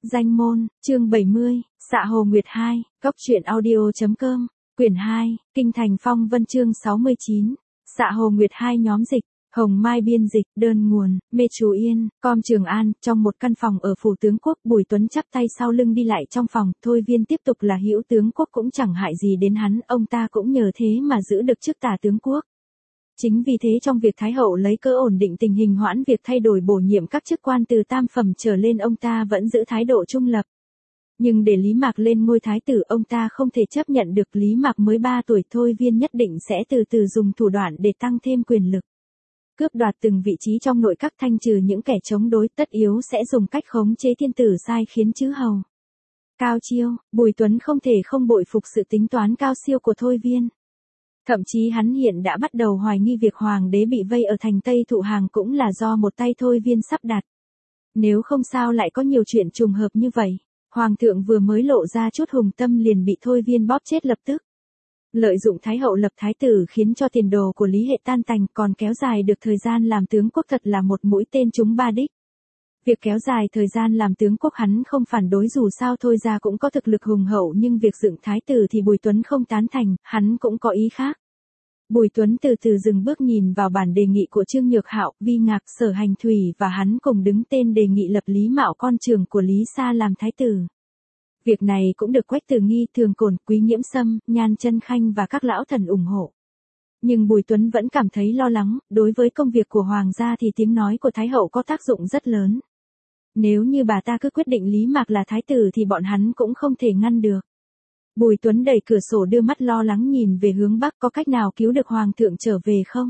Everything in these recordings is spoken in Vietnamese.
Danh môn, chương 70, Xạ Hồ Nguyệt 2, Cốc truyện audio.com, quyển 2, Kinh Thành Phong Vân chương 69, Xạ Hồ Nguyệt 2 nhóm dịch, Hồng Mai biên dịch, đơn nguồn, Mê Chú Yên, Com Trường An, trong một căn phòng ở phủ tướng quốc, Bùi Tuấn chắp tay sau lưng đi lại trong phòng, Thôi Viên tiếp tục là hữu tướng quốc cũng chẳng hại gì đến hắn, ông ta cũng nhờ thế mà giữ được chức tả tướng quốc. Chính vì thế trong việc Thái hậu lấy cơ ổn định tình hình hoãn việc thay đổi bổ nhiệm các chức quan từ tam phẩm trở lên ông ta vẫn giữ thái độ trung lập. Nhưng để Lý Mạc lên ngôi thái tử ông ta không thể chấp nhận được Lý Mạc mới 3 tuổi Thôi Viên nhất định sẽ từ từ dùng thủ đoạn để tăng thêm quyền lực. Cướp đoạt từng vị trí trong nội các thanh trừ những kẻ chống đối tất yếu sẽ dùng cách khống chế thiên tử sai khiến chư hầu. Cao chiêu, Bùi Tuấn không thể không bội phục sự tính toán cao siêu của Thôi Viên. Thậm chí hắn hiện đã bắt đầu hoài nghi việc hoàng đế bị vây ở thành Tây Thụ Hàng cũng là do một tay Thôi Viên sắp đặt. Nếu không sao lại có nhiều chuyện trùng hợp như vậy, hoàng thượng vừa mới lộ ra chút hùng tâm liền bị Thôi Viên bóp chết lập tức. Lợi dụng Thái hậu lập thái tử khiến cho tiền đồ của Lý Hệ tan tành còn kéo dài được thời gian làm tướng quốc thật là một mũi tên trúng ba đích. Việc kéo dài thời gian làm tướng quốc hắn không phản đối dù sao Thôi ra cũng có thực lực hùng hậu nhưng việc dựng thái tử thì Bùi Tuấn không tán thành, hắn cũng có ý khác. Bùi Tuấn từ từ dừng bước nhìn vào bản đề nghị của Trương Nhược Hạo, Vi Ngạc, Sở Hành Thủy và hắn cùng đứng tên đề nghị lập Lý Mạo con trưởng của Lý Sa làm thái tử. Việc này cũng được Quách Tử Nghi, Thường Cổn, Quý Nghiễm Sâm, Nhan Chân Khanh và các lão thần ủng hộ. Nhưng Bùi Tuấn vẫn cảm thấy lo lắng, đối với công việc của hoàng gia thì tiếng nói của Thái hậu có tác dụng rất lớn. Nếu như bà ta cứ quyết định Lý Mạc là thái tử thì bọn hắn cũng không thể ngăn được. Bùi Tuấn đẩy cửa sổ đưa mắt lo lắng nhìn về hướng bắc có cách nào cứu được hoàng thượng trở về không?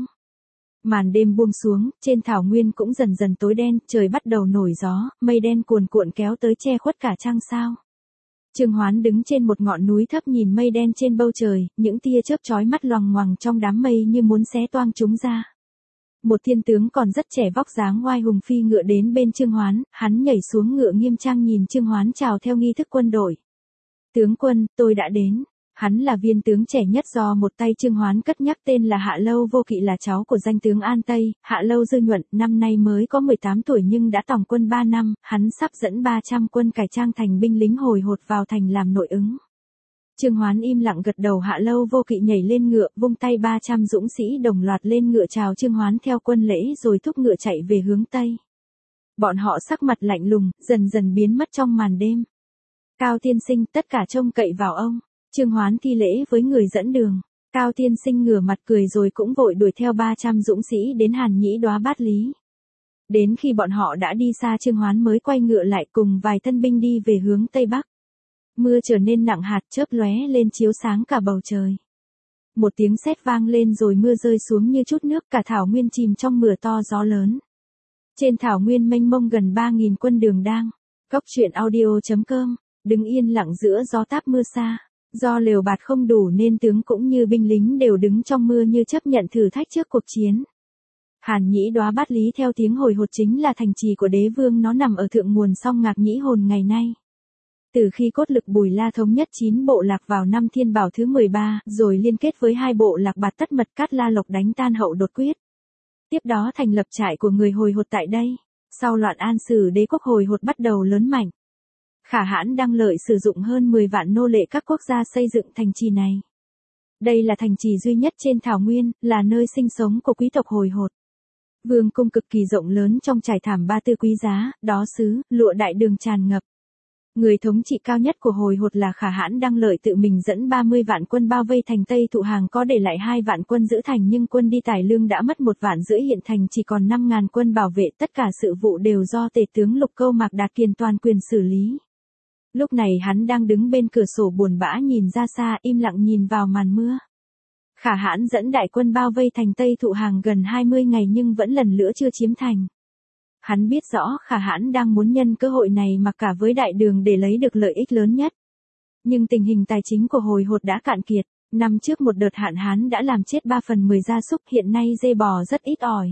Màn đêm buông xuống, trên thảo nguyên cũng dần dần tối đen, trời bắt đầu nổi gió, mây đen cuồn cuộn kéo tới che khuất cả trăng sao. Trương Hoán đứng trên một ngọn núi thấp nhìn mây đen trên bầu trời, những tia chớp chói mắt loằng ngoằng trong đám mây như muốn xé toang chúng ra. Một thiên tướng còn rất trẻ vóc dáng oai hùng phi ngựa đến bên Trương Hoán, hắn nhảy xuống ngựa nghiêm trang nhìn Trương Hoán chào theo nghi thức quân đội. Tướng quân, tôi đã đến. Hắn là viên tướng trẻ nhất do một tay Trương Hoán cất nhắc tên là Hạ Lâu Vô Kỵ là cháu của danh tướng An Tây, Hạ Lâu Dư Nhuận, năm nay mới có 18 tuổi nhưng đã tòng quân 3 năm, hắn sắp dẫn 300 quân cải trang thành binh lính hồi hột vào thành làm nội ứng. Trương Hoán im lặng gật đầu. Hạ Lâu Vô Kỵ nhảy lên ngựa, vung tay 300 dũng sĩ đồng loạt lên ngựa chào Trương Hoán theo quân lễ rồi thúc ngựa chạy về hướng Tây. Bọn họ sắc mặt lạnh lùng, dần dần biến mất trong màn đêm. Cao tiên sinh, tất cả trông cậy vào ông. Trương Hoán thi lễ với người dẫn đường. Cao tiên sinh ngửa mặt cười rồi cũng vội đuổi theo 300 dũng sĩ đến Hàn Nhĩ Đóa Bát Lý. Đến khi bọn họ đã đi xa Trương Hoán mới quay ngựa lại cùng vài thân binh đi về hướng Tây Bắc. Mưa trở nên nặng hạt chớp lóe lên chiếu sáng cả bầu trời. Một tiếng sét vang lên rồi mưa rơi xuống như chút nước, cả thảo nguyên chìm trong mưa to gió lớn. Trên thảo nguyên mênh mông gần 3.000 quân đường đang. Cốc truyện audio.com, đứng yên lặng giữa gió táp mưa xa. Do lều bạt không đủ nên tướng cũng như binh lính đều đứng trong mưa như chấp nhận thử thách trước cuộc chiến. Hàn Nhĩ Đóa Bát Lý theo tiếng hồi hột chính là thành trì của đế vương, nó nằm ở thượng nguồn sông Ngạc Nhĩ Hồn ngày nay. Từ khi cốt lực Bùi La thống nhất 9 bộ lạc vào năm Thiên Bảo thứ 13, rồi liên kết với 2 bộ lạc Bạt Tất Mật Cát La Lộc đánh tan Hậu Đột Quyết. Tiếp đó thành lập trại của người hồi hột tại đây. Sau loạn An Sử đế quốc hồi hột bắt đầu lớn mạnh. Khả Hãn Đăng Lợi sử dụng hơn 10 vạn nô lệ các quốc gia xây dựng thành trì này. Đây là thành trì duy nhất trên thảo nguyên, là nơi sinh sống của quý tộc hồi hột. Vương cung cực kỳ rộng lớn trong trải thảm ba tư quý giá, đó sứ, lụa đại đường tràn ngập. Người thống trị cao nhất của hồi hột là Khả Hãn Đăng Lợi tự mình dẫn 30 vạn quân bao vây thành Tây Thụ Hàng, có để lại 2 vạn quân giữ thành nhưng quân đi tài lương đã mất 1 vạn rưỡi, hiện thành chỉ còn 5.000 quân bảo vệ, tất cả sự vụ đều do tể tướng Lục Câu Mạc Đạt Kiền toàn quyền xử lý. Lúc này hắn đang đứng bên cửa sổ buồn bã nhìn ra xa, im lặng nhìn vào màn mưa. Khả Hãn dẫn đại quân bao vây thành Tây Thụ Hàng gần 20 ngày nhưng vẫn lần nữa chưa chiếm thành. Hắn biết rõ Khả Hãn đang muốn nhân cơ hội này mặc cả với đại đường để lấy được lợi ích lớn nhất. Nhưng tình hình tài chính của hồi hột đã cạn kiệt, năm trước một đợt hạn hán đã làm chết 3/10 gia súc, hiện nay dê bò rất ít ỏi.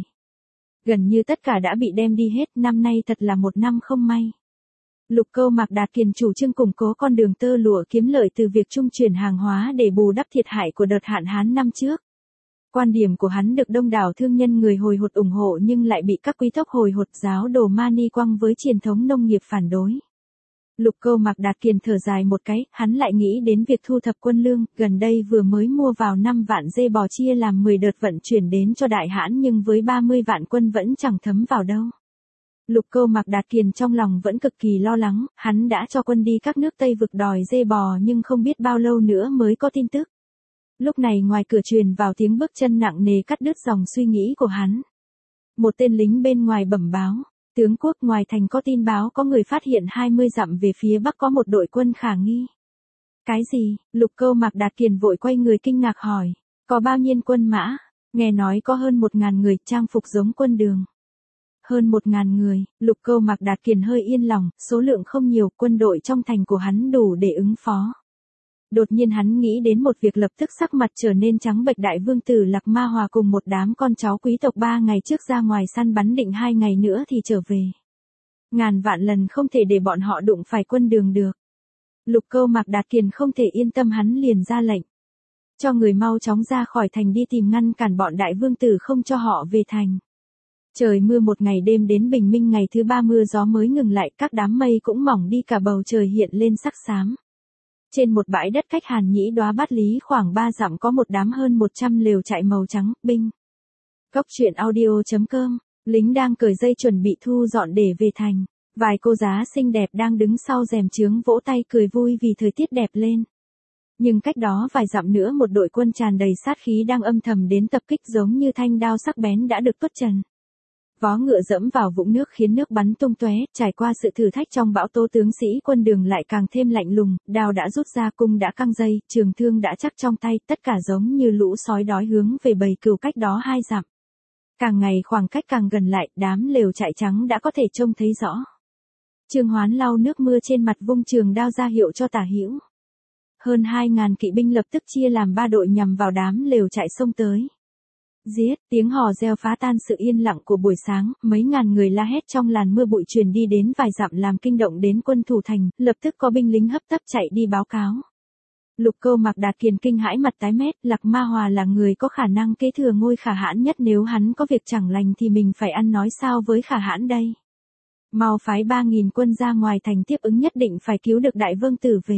Gần như tất cả đã bị đem đi hết, năm nay thật là một năm không may. Lục Câu Mạc Đạt Kiền chủ trương củng cố con đường tơ lụa kiếm lợi từ việc trung chuyển hàng hóa để bù đắp thiệt hại của đợt hạn hán năm trước. Quan điểm của hắn được đông đảo thương nhân người hồi hột ủng hộ nhưng lại bị các quý tộc hồi hột giáo đồ Mani Quang với truyền thống nông nghiệp phản đối. Lục Câu Mạc Đạt Kiền thở dài một cái, hắn lại nghĩ đến việc thu thập quân lương, gần đây vừa mới mua vào 5 vạn dê bò chia làm 10 đợt vận chuyển đến cho đại hãn nhưng với 30 vạn quân vẫn chẳng thấm vào đâu. Lục Câu Mạc Đạt Kiền trong lòng vẫn cực kỳ lo lắng, hắn đã cho quân đi các nước Tây vực đòi dê bò nhưng không biết bao lâu nữa mới có tin tức. Lúc này ngoài cửa truyền vào tiếng bước chân nặng nề cắt đứt dòng suy nghĩ của hắn. Một tên lính bên ngoài bẩm báo, tướng quốc ngoài thành có tin báo có người phát hiện 20 dặm về phía bắc có một đội quân khả nghi. Cái gì? Lục Câu Mạc Đạt Kiền vội quay người kinh ngạc hỏi, có bao nhiêu quân mã? Nghe nói có hơn 1.000 người trang phục giống quân đường. Hơn 1.000 người, Lục Câu Mạc Đạt Kiền hơi yên lòng, số lượng không nhiều, quân đội trong thành của hắn đủ để ứng phó. Đột nhiên hắn nghĩ đến một việc, lập tức sắc mặt trở nên trắng bệch. Đại vương tử Lạc Ma Hòa cùng một đám con cháu quý tộc 3 ngày trước ra ngoài săn bắn, định 2 ngày nữa thì trở về. Ngàn vạn lần không thể để bọn họ đụng phải quân đường được. Lục Câu Mạc Đạt Kiền không thể yên tâm, hắn liền ra lệnh cho người mau chóng ra khỏi thành đi tìm ngăn cản bọn đại vương tử không cho họ về thành. Trời mưa một ngày đêm đến bình minh ngày thứ 3 mưa gió mới ngừng lại, các đám mây cũng mỏng đi, cả bầu trời hiện lên sắc xám. Trên một bãi đất cách Hàn Nhĩ Đoá Bát Lý khoảng 3 dặm có một đám hơn 100 lều trại màu trắng, binh. Cốc truyện audio.com, lính đang cởi dây chuẩn bị thu dọn để về thành. Vài cô giá xinh đẹp đang đứng sau rèm chướng vỗ tay cười vui vì thời tiết đẹp lên. Nhưng cách đó vài dặm nữa một đội quân tràn đầy sát khí đang âm thầm đến tập kích, giống như thanh đao sắc bén đã được tuốt trần. Vó ngựa dẫm vào vũng nước khiến nước bắn tung tóe, trải qua sự thử thách trong bão tố, tướng sĩ quân đường lại càng thêm lạnh lùng, đao đã rút ra, cung đã căng dây, trường thương đã chắc trong tay, tất cả giống như lũ sói đói hướng về bầy cừu cách đó 2 dặm. Càng ngày khoảng cách càng gần lại, đám lều trại trắng đã có thể trông thấy rõ. Trương Hoán lau nước mưa trên mặt, vung trường đao ra hiệu cho Tả Hữu. Hơn 2.000 kỵ binh lập tức chia làm 3 đội nhằm vào đám lều trại xông tới. Giết, tiếng hò reo phá tan sự yên lặng của buổi sáng, mấy ngàn người la hét trong làn mưa bụi truyền đi đến vài dặm làm kinh động đến quân thủ thành, lập tức có binh lính hấp tấp chạy đi báo cáo. Lục Câu Mạc Đạt Kiền kinh hãi mặt tái mét, Lạc Ma Hòa là người có khả năng kế thừa ngôi Khả Hãn nhất, nếu hắn có việc chẳng lành thì mình phải ăn nói sao với Khả Hãn đây. Mau phái 3.000 quân ra ngoài thành tiếp ứng, nhất định phải cứu được đại vương tử về.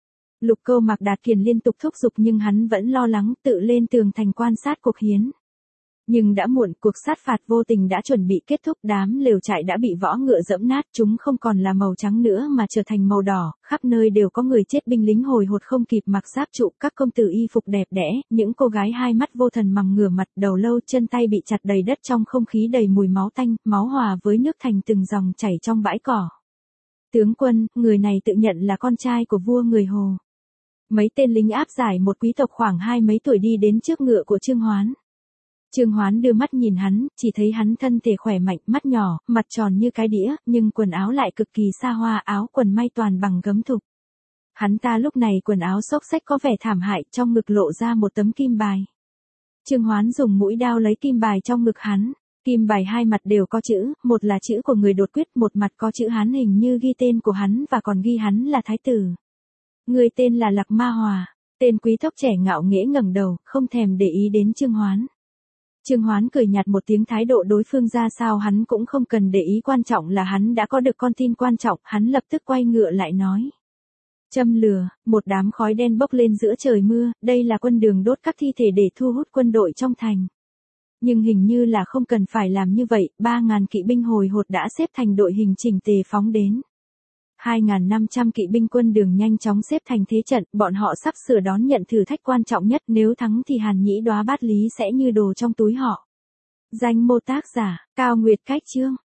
Lục Câu Mạc Đạt Kiền liên tục thúc giục nhưng hắn vẫn lo lắng, tự lên tường thành quan sát cuộc hiến. Nhưng đã muộn, cuộc sát phạt vô tình đã chuẩn bị kết thúc, đám lều trại đã bị võ ngựa dẫm nát, chúng không còn là màu trắng nữa mà trở thành màu đỏ, khắp nơi đều có người chết, binh lính hồi hột không kịp mặc giáp trụ, các công tử y phục đẹp đẽ, những cô gái hai mắt vô thần mằng ngửa mặt, đầu lâu chân tay bị chặt đầy đất, trong không khí đầy mùi máu tanh, máu hòa với nước thành từng dòng chảy trong bãi cỏ. Tướng quân, người này tự nhận là con trai của vua người Hồ. Mấy tên lính áp giải một quý tộc khoảng 20 mấy tuổi đi đến trước ngựa của Trương Hoán. Trương Hoán đưa mắt nhìn hắn, chỉ thấy hắn thân thể khỏe mạnh, mắt nhỏ, mặt tròn như cái đĩa, nhưng quần áo lại cực kỳ xa hoa, áo quần may toàn bằng gấm thục. Hắn ta lúc này quần áo xốc xếch có vẻ thảm hại, trong ngực lộ ra một tấm kim bài. Trương Hoán dùng mũi đao lấy kim bài trong ngực hắn. Kim bài hai mặt đều có chữ, một là chữ của người đột quyết, một mặt có chữ Hán hình như ghi tên của hắn và còn ghi hắn là thái tử. Người tên là Lạc Ma Hòa. Tên quý tộc trẻ ngạo nghễ ngẩng đầu, không thèm để ý đến Trương Hoán. Trương Hoán cười nhạt một tiếng, thái độ đối phương ra sao hắn cũng không cần để ý, quan trọng là hắn đã có được con tin quan trọng, hắn lập tức quay ngựa lại nói. Châm lửa, một đám khói đen bốc lên giữa trời mưa, đây là quân đường đốt các thi thể để thu hút quân đội trong thành. Nhưng hình như là không cần phải làm như vậy, 3.000 kỵ binh hồi hột đã xếp thành đội hình chỉnh tề phóng đến. 2.500 kỵ binh quân đường nhanh chóng xếp thành thế trận, bọn họ sắp sửa đón nhận thử thách quan trọng nhất, nếu thắng thì Hàn Nhĩ Đoá Bát Lý sẽ như đồ trong túi họ. Danh mô tác giả, Cao Nguyệt Cách Chương.